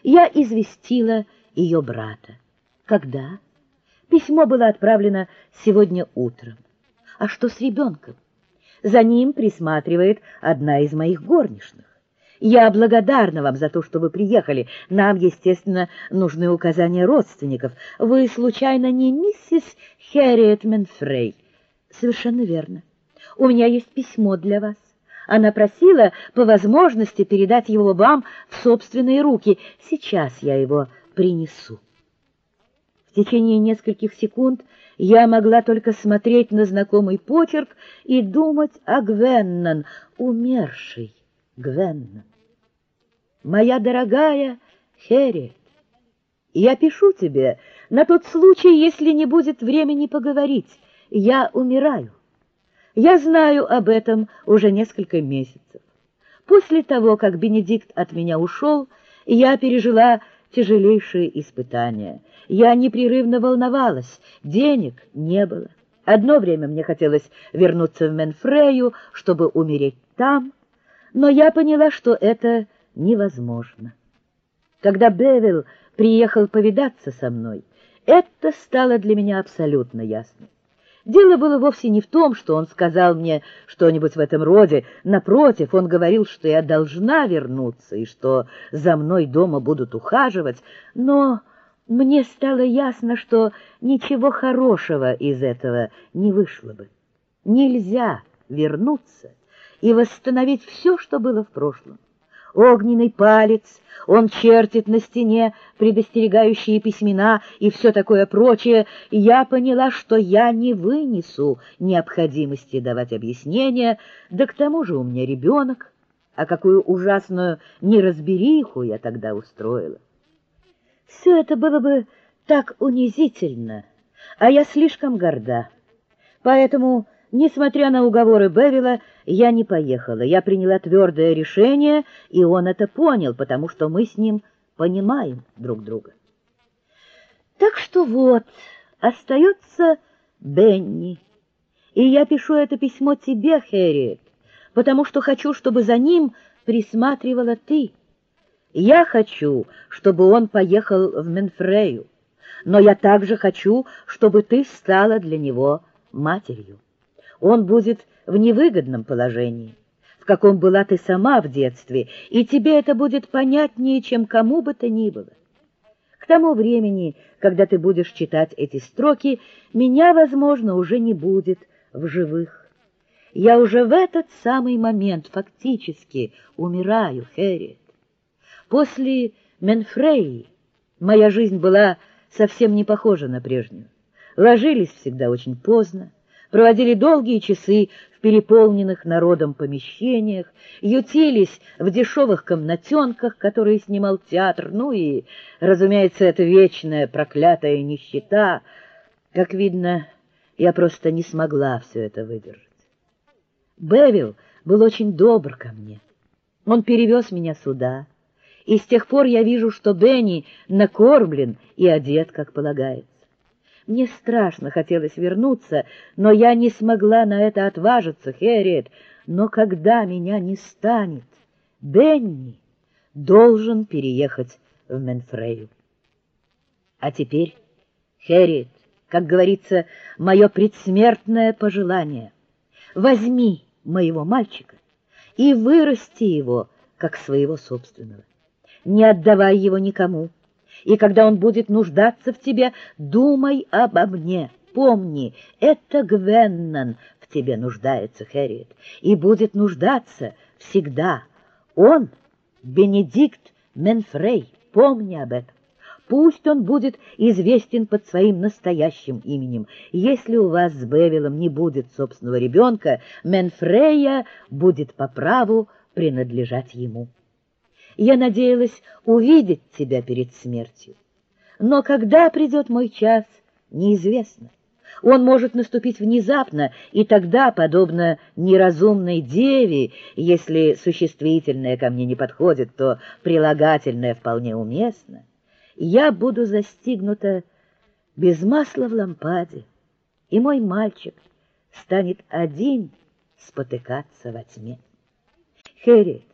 Я известила ее брата. Когда? Письмо было отправлено сегодня утром. А что с ребенком? За ним присматривает одна из моих горничных. Я благодарна вам за то, что вы приехали. Нам, естественно, нужны указания родственников. Вы, случайно, не миссис Хэрриет Менфрей? Совершенно верно. У меня есть письмо для вас. Она просила по возможности передать его вам в собственные руки. Сейчас я его принесу. В течение нескольких секунд я могла только смотреть на знакомый почерк и думать о Гвеннон, умершей Гвеннон. Моя дорогая Хэрриет, я пишу тебе на тот случай, если не будет времени поговорить. Я умираю. Я знаю об этом уже несколько месяцев. После того, как Бенедикт от меня ушел, я пережила тяжелейшие испытания. Я непрерывно волновалась, денег не было. Одно время мне хотелось вернуться в Менфрею, чтобы умереть там, но я поняла, что это невозможно. Когда Бевил приехал повидаться со мной, это стало для меня абсолютно ясно. Дело было вовсе не в том, что он сказал мне что-нибудь в этом роде. Напротив, он говорил, что я должна вернуться и что за мной дома будут ухаживать. Но мне стало ясно, что ничего хорошего из этого не вышло бы. Нельзя вернуться и восстановить все, что было в прошлом. Огненный палец, он чертит на стене предостерегающие письмена и все такое прочее, и я поняла, что я не вынесу необходимости давать объяснения, да к тому же у меня ребенок, а какую ужасную неразбериху я тогда устроила. Все это было бы так унизительно, а я слишком горда, поэтому... Несмотря на уговоры Бевила, я не поехала. Я приняла твердое решение, и он это понял, потому что мы с ним понимаем друг друга. Так что вот, остается Бенни. И я пишу это письмо тебе, Хэрриет, потому что хочу, чтобы за ним присматривала ты. Я хочу, чтобы он поехал в Менфрею, но я также хочу, чтобы ты стала для него матерью. Он будет в невыгодном положении, в каком была ты сама в детстве, и тебе это будет понятнее, чем кому бы то ни было. К тому времени, когда ты будешь читать эти строки, меня, возможно, уже не будет в живых. Я уже в этот самый момент фактически умираю, Хэрриет. После Менфреи моя жизнь была совсем не похожа на прежнюю. Ложились всегда очень поздно, проводили долгие часы в переполненных народом помещениях, ютились в дешевых комнатенках, которые снимал театр, ну и, разумеется, эта вечная проклятая нищета. Как видно, я просто не смогла все это выдержать. Бевил был очень добр ко мне. Он перевез меня сюда, и с тех пор я вижу, что Бенни накормлен и одет, как полагается. Мне страшно хотелось вернуться, но я не смогла на это отважиться, Хэрриет. Но когда меня не станет, Бенни должен переехать в Менфрею. А теперь, Хэрриет, как говорится, мое предсмертное пожелание: возьми моего мальчика и вырасти его, как своего собственного. Не отдавай его никому. И когда он будет нуждаться в тебе, думай обо мне. Помни, это Гвеннон в тебе нуждается, Хэрриет, и будет нуждаться всегда. Он Бенедикт Менфрей, помни об этом. Пусть он будет известен под своим настоящим именем. Если у вас с Бевилом не будет собственного ребенка, Менфрея будет по праву принадлежать ему. Я надеялась увидеть тебя перед смертью. Но когда придет мой час, неизвестно. Он может наступить внезапно, и тогда, подобно неразумной деве, если существительное ко мне не подходит, то прилагательное вполне уместно, я буду застигнута без масла в лампаде, и мой мальчик станет один спотыкаться во тьме. Хэрриет,